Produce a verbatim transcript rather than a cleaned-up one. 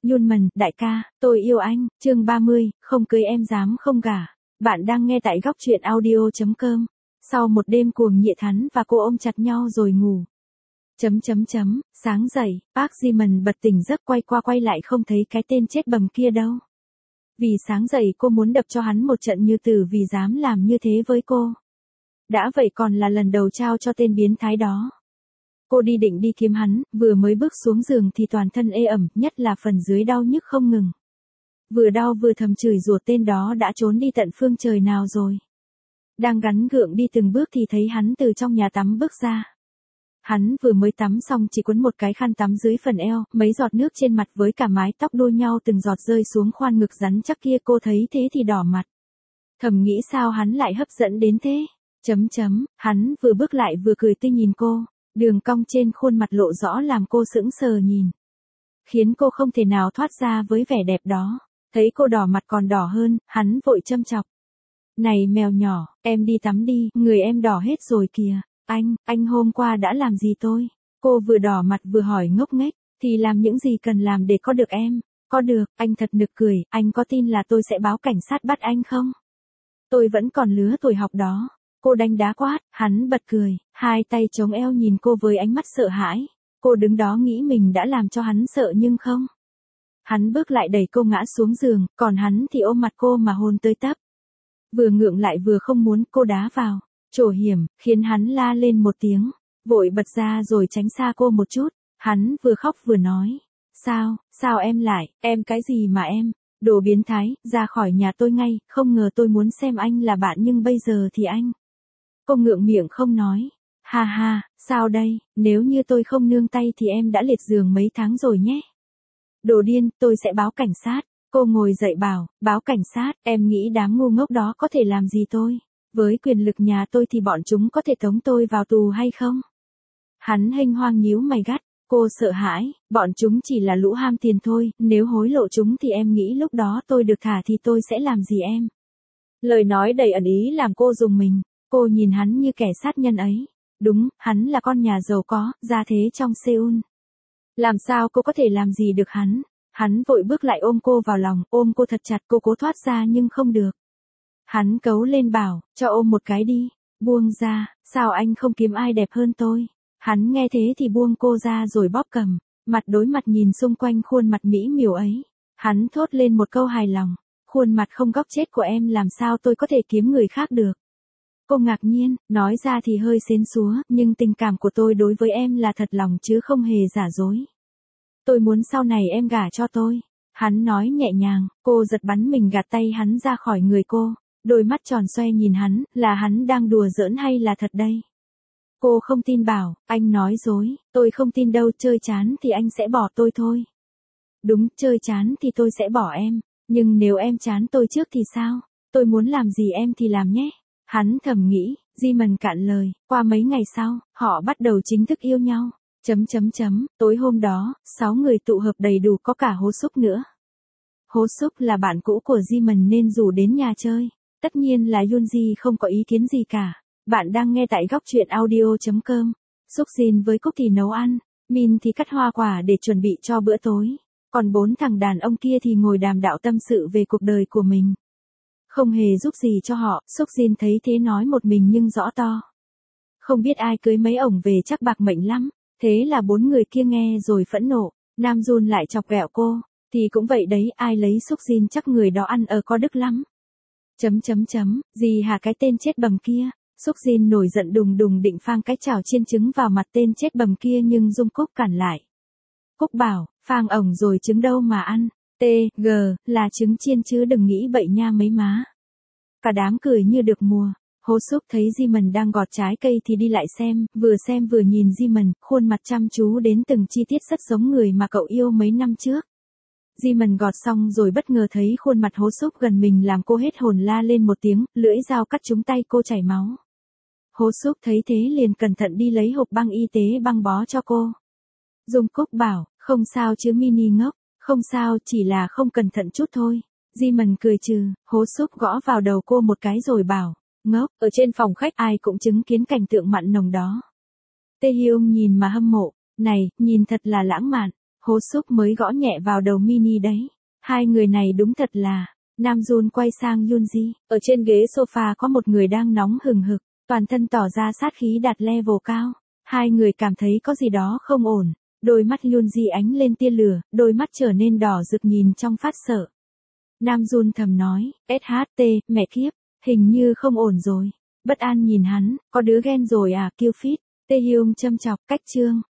Yunman, đại ca, tôi yêu anh, chương ba mươi, không cưới em dám không gả. Bạn đang nghe tại góc truyện audio.com. Sau một đêm cuồng nhiệt hắn và cô ôm chặt nhau rồi ngủ. Chấm chấm chấm, sáng dậy, Park Ji-man bật tỉnh giấc quay qua quay lại không thấy cái tên chết bầm kia đâu. Vì sáng dậy cô muốn đập cho hắn một trận như tử vì dám làm như thế với cô. Đã vậy còn là lần đầu trao cho tên biến thái đó. Cô đi định đi kiếm hắn, vừa mới bước xuống giường thì toàn thân ê ẩm, nhất là phần dưới đau nhức không ngừng. Vừa đau vừa thầm chửi rủa tên đó đã trốn đi tận phương trời nào rồi. Đang gắn gượng đi từng bước thì thấy hắn từ trong nhà tắm bước ra. Hắn vừa mới tắm xong chỉ quấn một cái khăn tắm dưới phần eo, mấy giọt nước trên mặt với cả mái tóc đua nhau từng giọt rơi xuống khoan ngực rắn chắc kia, cô thấy thế thì đỏ mặt. Thầm nghĩ sao hắn lại hấp dẫn đến thế. Chấm chấm, hắn vừa bước lại vừa cười tươi nhìn cô. Đường cong trên khuôn mặt lộ rõ làm cô sững sờ nhìn. Khiến cô không thể nào thoát ra với vẻ đẹp đó. Thấy cô đỏ mặt còn đỏ hơn, hắn vội châm chọc. Này mèo nhỏ, em đi tắm đi, người em đỏ hết rồi kìa. Anh, anh hôm qua đã làm gì tôi? Cô vừa đỏ mặt vừa hỏi ngốc nghếch, thì làm những gì cần làm để có được em? Có được, anh thật nực cười, anh có tin là tôi sẽ báo cảnh sát bắt anh không? Tôi vẫn còn lứa tuổi học đó. Cô đánh đá quát, hắn bật cười, hai tay chống eo nhìn cô với ánh mắt sợ hãi. Cô đứng đó nghĩ mình đã làm cho hắn sợ nhưng không. Hắn bước lại đẩy cô ngã xuống giường, còn hắn thì ôm mặt cô mà hôn tới tấp. Vừa ngượng lại vừa không muốn, cô đá vào. Trổ hiểm, khiến hắn la lên một tiếng, vội bật ra rồi tránh xa cô một chút. Hắn vừa khóc vừa nói, sao, sao em lại, em cái gì mà em, đồ biến thái, ra khỏi nhà tôi ngay, không ngờ tôi muốn xem anh là bạn nhưng bây giờ thì anh. Cô ngượng miệng không nói, ha ha, sao đây, nếu như tôi không nương tay thì em đã liệt giường mấy tháng rồi nhé. Đồ điên, tôi sẽ báo cảnh sát. Cô ngồi dậy bảo, báo cảnh sát, em nghĩ đám ngu ngốc đó có thể làm gì tôi? Với quyền lực nhà tôi thì bọn chúng có thể tống tôi vào tù hay không? Hắn hênh hoang nhíu mày gắt, cô sợ hãi, bọn chúng chỉ là lũ ham tiền thôi, nếu hối lộ chúng thì em nghĩ lúc đó tôi được thả thì tôi sẽ làm gì em? Lời nói đầy ẩn ý làm cô rùng mình, cô nhìn hắn như kẻ sát nhân ấy. Đúng, hắn là con nhà giàu có, gia thế trong Seoul. Làm sao cô có thể làm gì được hắn? Hắn vội bước lại ôm cô vào lòng, ôm cô thật chặt, cô cố thoát ra nhưng không được. Hắn cấu lên bảo, cho ôm một cái đi, buông ra, sao anh không kiếm ai đẹp hơn tôi? Hắn nghe thế thì buông cô ra rồi bóp cầm, mặt đối mặt nhìn xung quanh khuôn mặt mỹ miều ấy. Hắn thốt lên một câu hài lòng, khuôn mặt không góc chết của em làm sao tôi có thể kiếm người khác được? Cô ngạc nhiên, nói ra thì hơi xến xúa, nhưng tình cảm của tôi đối với em là thật lòng chứ không hề giả dối. Tôi muốn sau này em gả cho tôi. Hắn nói nhẹ nhàng, cô giật bắn mình gạt tay hắn ra khỏi người cô. Đôi mắt tròn xoe nhìn hắn, là hắn đang đùa giỡn hay là thật đây? Cô không tin bảo, anh nói dối, tôi không tin đâu, chơi chán thì anh sẽ bỏ tôi thôi. Đúng, chơi chán thì tôi sẽ bỏ em, nhưng nếu em chán tôi trước thì sao? Tôi muốn làm gì em thì làm nhé. Hắn thầm nghĩ, Ji-man cạn lời, qua mấy ngày sau, họ bắt đầu chính thức yêu nhau. Chấm chấm chấm, tối hôm đó, sáu người tụ hợp đầy đủ có cả Hố Súc nữa. Hố Súc là bạn cũ của Ji-man nên rủ đến nhà chơi. Tất nhiên là Yoonji không có ý kiến gì cả. Bạn đang nghe tại góc truyện audio.com. Súc Jin với Cúc thì nấu ăn, Min thì cắt hoa quả để chuẩn bị cho bữa tối. Còn bốn thằng đàn ông kia thì ngồi đàm đạo tâm sự về cuộc đời của mình. Không hề giúp gì cho họ, Súc Jin thấy thế nói một mình nhưng rõ to. Không biết ai cưới mấy ổng về chắc bạc mệnh lắm. Thế là bốn người kia nghe rồi phẫn nộ. Nam Jun lại chọc ghẹo cô. Thì cũng vậy đấy, ai lấy Súc Jin chắc người đó ăn ở có đức lắm. Chấm chấm chấm, gì hả cái tên chết bầm kia? Súc Jin nổi giận đùng đùng định phang cái chảo chiên trứng vào mặt tên chết bầm kia nhưng Dung Cúc cản lại. Cúc bảo, phang ổng rồi trứng đâu mà ăn, t, g, là trứng chiên chứ đừng nghĩ bậy nha mấy má. Cả đám cười như được mùa. Hố Súc thấy Ji-man đang gọt trái cây thì đi lại xem, vừa xem vừa nhìn Ji-man, khuôn mặt chăm chú đến từng chi tiết rất giống người mà cậu yêu mấy năm trước. Ji-man gọt xong rồi bất ngờ thấy khuôn mặt Hố Súc gần mình làm cô hết hồn la lên một tiếng, lưỡi dao cắt trúng tay cô chảy máu. Hố Súc thấy thế liền cẩn thận đi lấy hộp băng y tế băng bó cho cô. Dung Cúc bảo, không sao chứ Mini ngốc, không sao, chỉ là không cẩn thận chút thôi. Ji-man cười trừ, Hố Súc gõ vào đầu cô một cái rồi bảo, ngốc, ở trên phòng khách ai cũng chứng kiến cảnh tượng mặn nồng đó. Tae Hyung nhìn mà hâm mộ, này, nhìn thật là lãng mạn. Hố Súc mới gõ nhẹ vào đầu Mini đấy. Hai người này đúng thật là. Nam Jun quay sang Yoonji, ở trên ghế sofa có một người đang nóng hừng hực, toàn thân tỏ ra sát khí đạt level cao. Hai người cảm thấy có gì đó không ổn. Đôi mắt Yoonji ánh lên tia lửa, đôi mắt trở nên đỏ rực nhìn trong phát sợ. Nam Jun thầm nói, ét hát tê, mẹ kiếp, hình như không ổn rồi. Bất an nhìn hắn, có đứa ghen rồi à, Cupid. Taehyung châm chọc, cách chương.